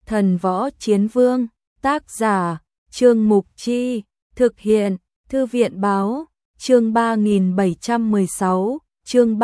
Thần Võ Chiến Vương, tác giả, Trương Mục Chi, thực hiện, Thư viện Báo, chương 3716, chương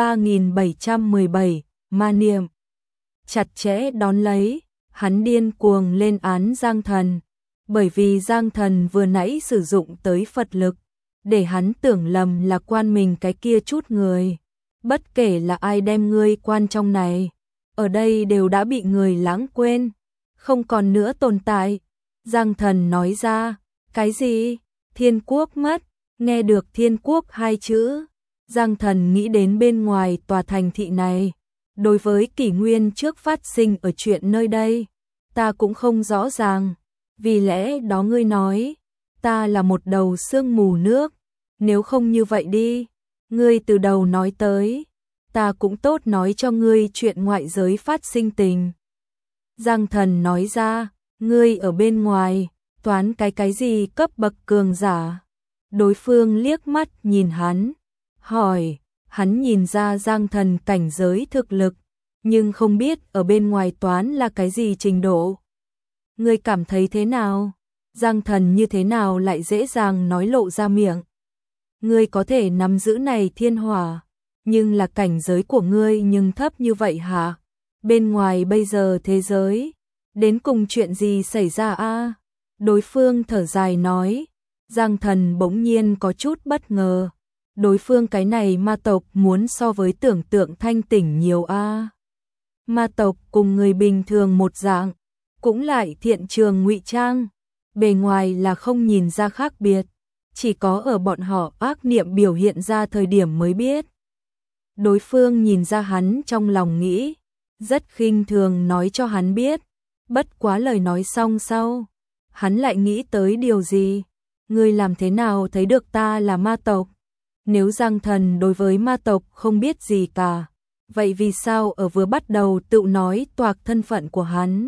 3717, ma niệm. Chặt chẽ đón lấy, hắn điên cuồng lên án Giang Thần, bởi vì Giang Thần vừa nãy sử dụng tới Phật lực, để hắn tưởng lầm là quan mình cái kia chút người. Bất kể là ai đem ngươi quan trong này, ở đây đều đã bị người lãng quên, không còn nữa tồn tại. Giang Thần nói ra, cái gì? Thiên quốc mất, nghe được thiên quốc hai chữ. Giang Thần nghĩ đến bên ngoài tòa thành thị này, đối với kỷ nguyên trước phát sinh ở chuyện nơi đây, ta cũng không rõ ràng, vì lẽ đó ngươi nói, ta là một đầu sương mù nước, nếu không như vậy đi, ngươi từ đầu nói tới, ta cũng tốt nói cho ngươi chuyện ngoại giới phát sinh tình. Giang Thần nói ra, ngươi ở bên ngoài, toán cái gì cấp bậc cường giả. Đối phương liếc mắt nhìn hắn, hỏi, hắn nhìn ra Giang Thần cảnh giới thực lực, nhưng không biết ở bên ngoài toán là cái gì trình độ. Ngươi cảm thấy thế nào? Giang Thần như thế nào lại dễ dàng nói lộ ra miệng? Ngươi có thể nắm giữ này thiên hỏa, nhưng là cảnh giới của ngươi nhưng thấp như vậy hả? Bên ngoài bây giờ thế giới, đến cùng chuyện gì xảy ra a? Đối phương thở dài nói. Giang Thần bỗng nhiên có chút bất ngờ. Đối phương cái này ma tộc muốn so với tưởng tượng thanh tỉnh nhiều a. Ma tộc cùng người bình thường một dạng, cũng lại thiện trường ngụy trang, bề ngoài là không nhìn ra khác biệt, chỉ có ở bọn họ ác niệm biểu hiện ra thời điểm mới biết. Đối phương nhìn ra hắn trong lòng nghĩ, rất khinh thường nói cho hắn biết, bất quá lời nói xong sau, hắn lại nghĩ tới điều gì? Ngươi làm thế nào thấy được ta là ma tộc? Nếu Giang Thần đối với ma tộc không biết gì cả, vậy vì sao ở vừa bắt đầu tự nói toạc thân phận của hắn?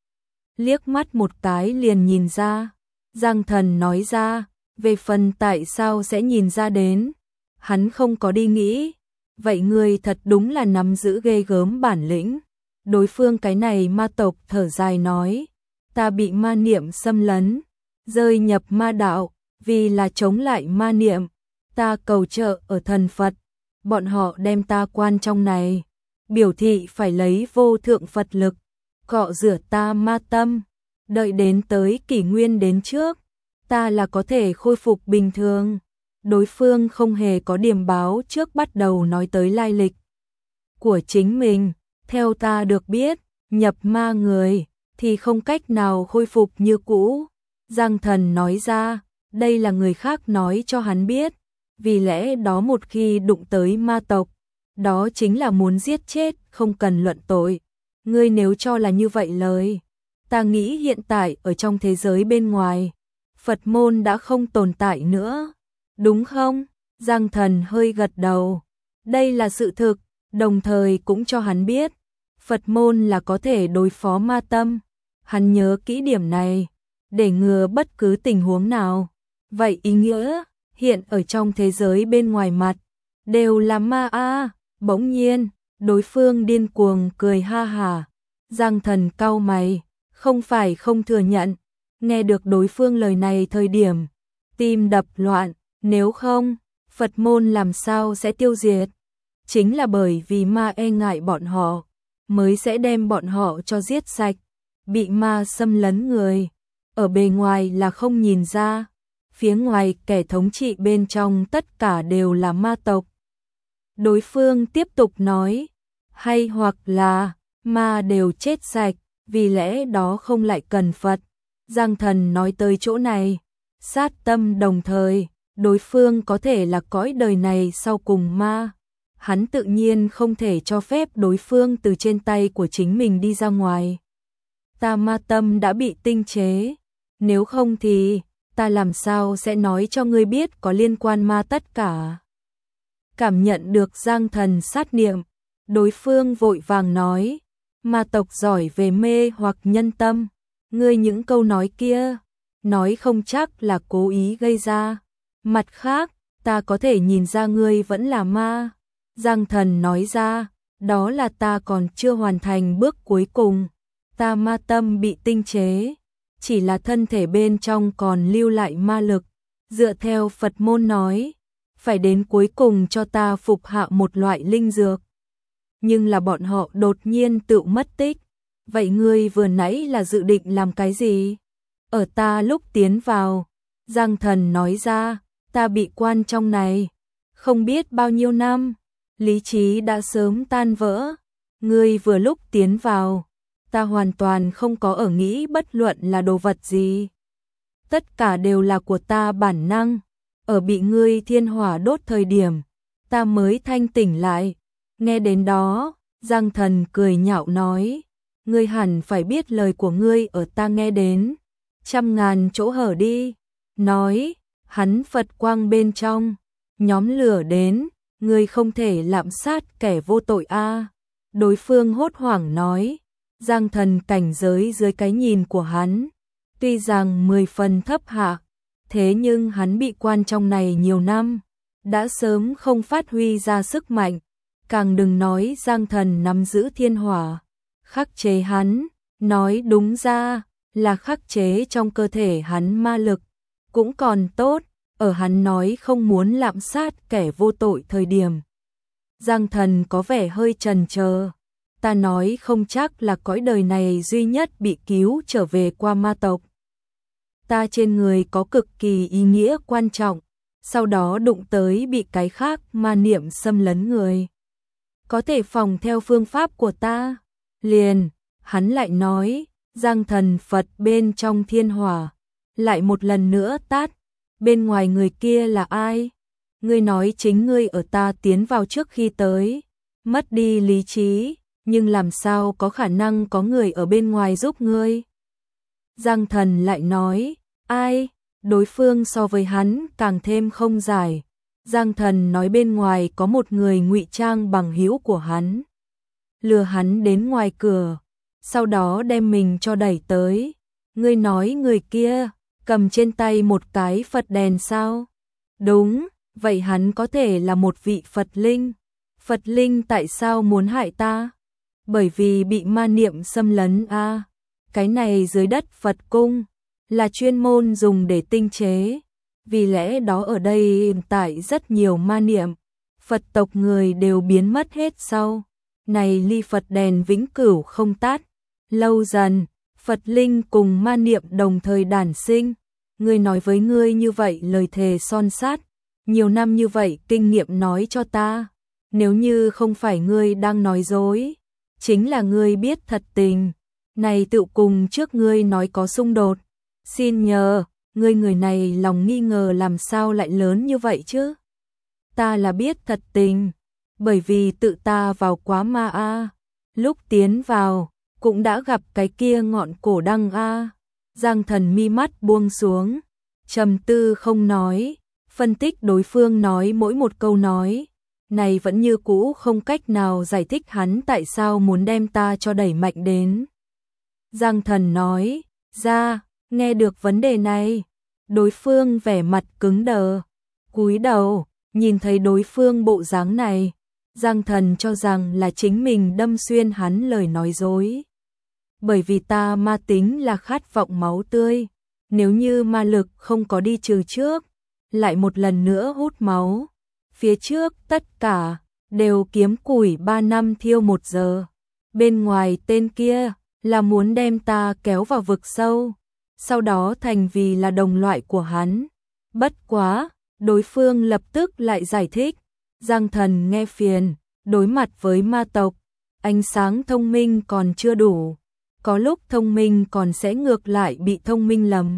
Liếc mắt một cái liền nhìn ra. Giang Thần nói ra, về phần tại sao sẽ nhìn ra đến, hắn không có đi nghĩ. Vậy ngươi thật đúng là nắm giữ ghê gớm bản lĩnh. Đối phương cái này ma tộc thở dài nói, ta bị ma niệm xâm lấn, rơi nhập ma đạo, vì là chống lại ma niệm, ta cầu trợ ở thần Phật, bọn họ đem ta quan trong này, biểu thị phải lấy vô thượng Phật lực, cọ rửa ta ma tâm, đợi đến tới kỷ nguyên đến trước, ta là có thể khôi phục bình thường. Đối phương không hề có điểm báo trước bắt đầu nói tới lai lịch của chính mình, theo ta được biết, nhập ma người thì không cách nào khôi phục như cũ. Giang Thần nói ra, đây là người khác nói cho hắn biết, vì lẽ đó một khi đụng tới ma tộc, đó chính là muốn giết chết, không cần luận tội. Ngươi nếu cho là như vậy lời, ta nghĩ hiện tại ở trong thế giới bên ngoài, Phật môn đã không tồn tại nữa, đúng không? Giang Thần hơi gật đầu, đây là sự thực, đồng thời cũng cho hắn biết, Phật môn là có thể đối phó ma tâm. Hắn nhớ kỹ điểm này, để ngừa bất cứ tình huống nào. Vậy ý nghĩa, hiện ở trong thế giới bên ngoài mặt, đều là ma a. Bỗng nhiên, đối phương điên cuồng cười ha hả. Giang Thần cau mày, không phải không thừa nhận. Nghe được đối phương lời này thời điểm, tim đập loạn, nếu không, Phật môn làm sao sẽ tiêu diệt? Chính là bởi vì ma e ngại bọn họ, mới sẽ đem bọn họ cho giết sạch. Bị ma xâm lấn người, ở bề ngoài là không nhìn ra, phía ngoài kẻ thống trị bên trong tất cả đều là ma tộc. Đối phương tiếp tục nói, hay hoặc là ma đều chết sạch, vì lẽ đó không lại cần Phật. Giang Thần nói tới chỗ này, sát tâm đồng thời, đối phương có thể là cõi đời này sau cùng ma. Hắn tự nhiên không thể cho phép đối phương từ trên tay của chính mình đi ra ngoài. Ta ma tâm đã bị tinh chế, nếu không thì ta làm sao sẽ nói cho ngươi biết có liên quan ma tất cả. Cảm nhận được Giang Thần sát niệm, đối phương vội vàng nói, ma tộc giỏi về mê hoặc nhân tâm, ngươi những câu nói kia, nói không chắc là cố ý gây ra. Mặt khác, ta có thể nhìn ra ngươi vẫn là ma. Giang Thần nói ra, đó là ta còn chưa hoàn thành bước cuối cùng. ta ma tâm bị tinh chế, chỉ là thân thể bên trong còn lưu lại ma lực. Dựa theo Phật môn nói, phải đến cuối cùng cho ta phục hạ một loại linh dược. Nhưng là bọn họ đột nhiên tự mất tích. Vậy ngươi vừa nãy là dự định làm cái gì? Ở ta lúc tiến vào, Giang Thần nói ra, ta bị quan trong này, không biết bao nhiêu năm, lý trí đã sớm tan vỡ. Ngươi vừa lúc tiến vào, ta hoàn toàn không có ở nghĩ bất luận là đồ vật gì. Tất cả đều là của ta bản năng, ở bị ngươi thiên hỏa đốt thời điểm, ta mới thanh tỉnh lại. Nghe đến đó, Giang Thần cười nhạo nói, ngươi hẳn phải biết lời của ngươi ở ta nghe đến, trăm ngàn chỗ hở đi. Nói, hắn Phật quang bên trong, nhóm lửa đến, ngươi không thể lạm sát kẻ vô tội a. Đối phương hốt hoảng nói, Giang Thần cảnh giới dưới cái nhìn của hắn, tuy rằng 10 phần thấp hạ, thế nhưng hắn bị quan trong này nhiều năm, đã sớm không phát huy ra sức mạnh, càng đừng nói Giang Thần nắm giữ thiên hỏa, khắc chế hắn, nói đúng ra là khắc chế trong cơ thể hắn ma lực, cũng còn tốt, ở hắn nói không muốn lạm sát kẻ vô tội thời điểm. Giang Thần có vẻ hơi chần chờ, ta nói không chắc là cõi đời này duy nhất bị cứu trở về qua ma tộc. Ta trên người có cực kỳ ý nghĩa quan trọng, sau đó đụng tới bị cái khác ma niệm xâm lấn người. Có thể phòng theo phương pháp của ta. Liền, hắn lại nói, Giang Thần Phật bên trong thiên hỏa, lại một lần nữa tát, bên ngoài người kia là ai? Ngươi nói chính ngươi ở ta tiến vào trước khi tới, mất đi lý trí, nhưng làm sao có khả năng có người ở bên ngoài giúp ngươi? Giang Thần lại nói, ai? Đối phương so với hắn càng thêm không giải. Giang Thần nói bên ngoài có một người ngụy trang bằng hữu của hắn, lừa hắn đến ngoài cửa, sau đó đem mình cho đẩy tới. Ngươi nói người kia cầm trên tay một cái Phật đèn sao? Đúng, vậy hắn có thể là một vị Phật linh. Phật linh tại sao muốn hại ta? Bởi vì bị ma niệm xâm lấn a. Cái này dưới đất Phật cung là chuyên môn dùng để tinh chế. Vì lẽ đó ở đây hiện tại rất nhiều ma niệm, Phật tộc người đều biến mất hết sau. Này ly Phật đèn vĩnh cửu không tắt. Lâu dần, Phật linh cùng ma niệm đồng thời đản sinh. Ngươi nói với ngươi như vậy lời thề son sắt, nhiều năm như vậy kinh nghiệm nói cho ta, nếu như không phải ngươi đang nói dối, chính là ngươi biết thật tình. Này tự cùng trước ngươi nói có xung đột. Xin nhờ, ngươi người này lòng nghi ngờ làm sao lại lớn như vậy chứ? Ta là biết thật tình, bởi vì tự ta vào quá ma a. Lúc tiến vào, cũng đã gặp cái kia ngọn cổ đăng a. Giang Thần mi mắt buông xuống, trầm tư không nói, phân tích đối phương nói mỗi một câu nói, này vẫn như cũ không cách nào giải thích hắn tại sao muốn đem ta cho đẩy mạnh đến. Giang Thần nói, ra, nghe được vấn đề này, đối phương vẻ mặt cứng đờ, cúi đầu, nhìn thấy đối phương bộ dáng này, Giang Thần cho rằng là chính mình đâm xuyên hắn lời nói dối. Bởi vì ta ma tính là khát vọng máu tươi, nếu như ma lực không có đi trừ trước, lại một lần nữa hút máu, phía trước tất cả đều kiếm củi 3 năm thiêu 1 giờ. Bên ngoài tên kia là muốn đem ta kéo vào vực sâu, sau đó thành vì là đồng loại của hắn. Bất quá, đối phương lập tức lại giải thích, Giang Thần nghe phiền, đối mặt với ma tộc, ánh sáng thông minh còn chưa đủ, có lúc thông minh còn sẽ ngược lại bị thông minh lầm.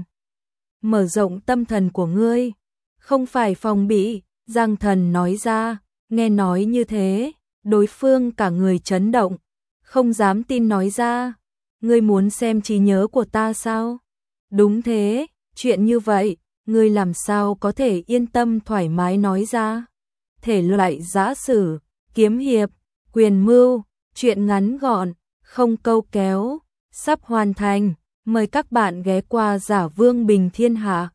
Mở rộng tâm thần của ngươi, không phải phòng bị, Giang Thần nói ra, nghe nói như thế, đối phương cả người chấn động, không dám tin nói ra, ngươi muốn xem trí nhớ của ta sao? Đúng thế, chuyện như vậy, ngươi làm sao có thể yên tâm thoải mái nói ra? Thể loại giã sử, kiếm hiệp, quyền mưu, chuyện ngắn gọn, không câu kéo, sắp hoàn thành, mời các bạn ghé qua Giả Vương Bình Thiên Hạ.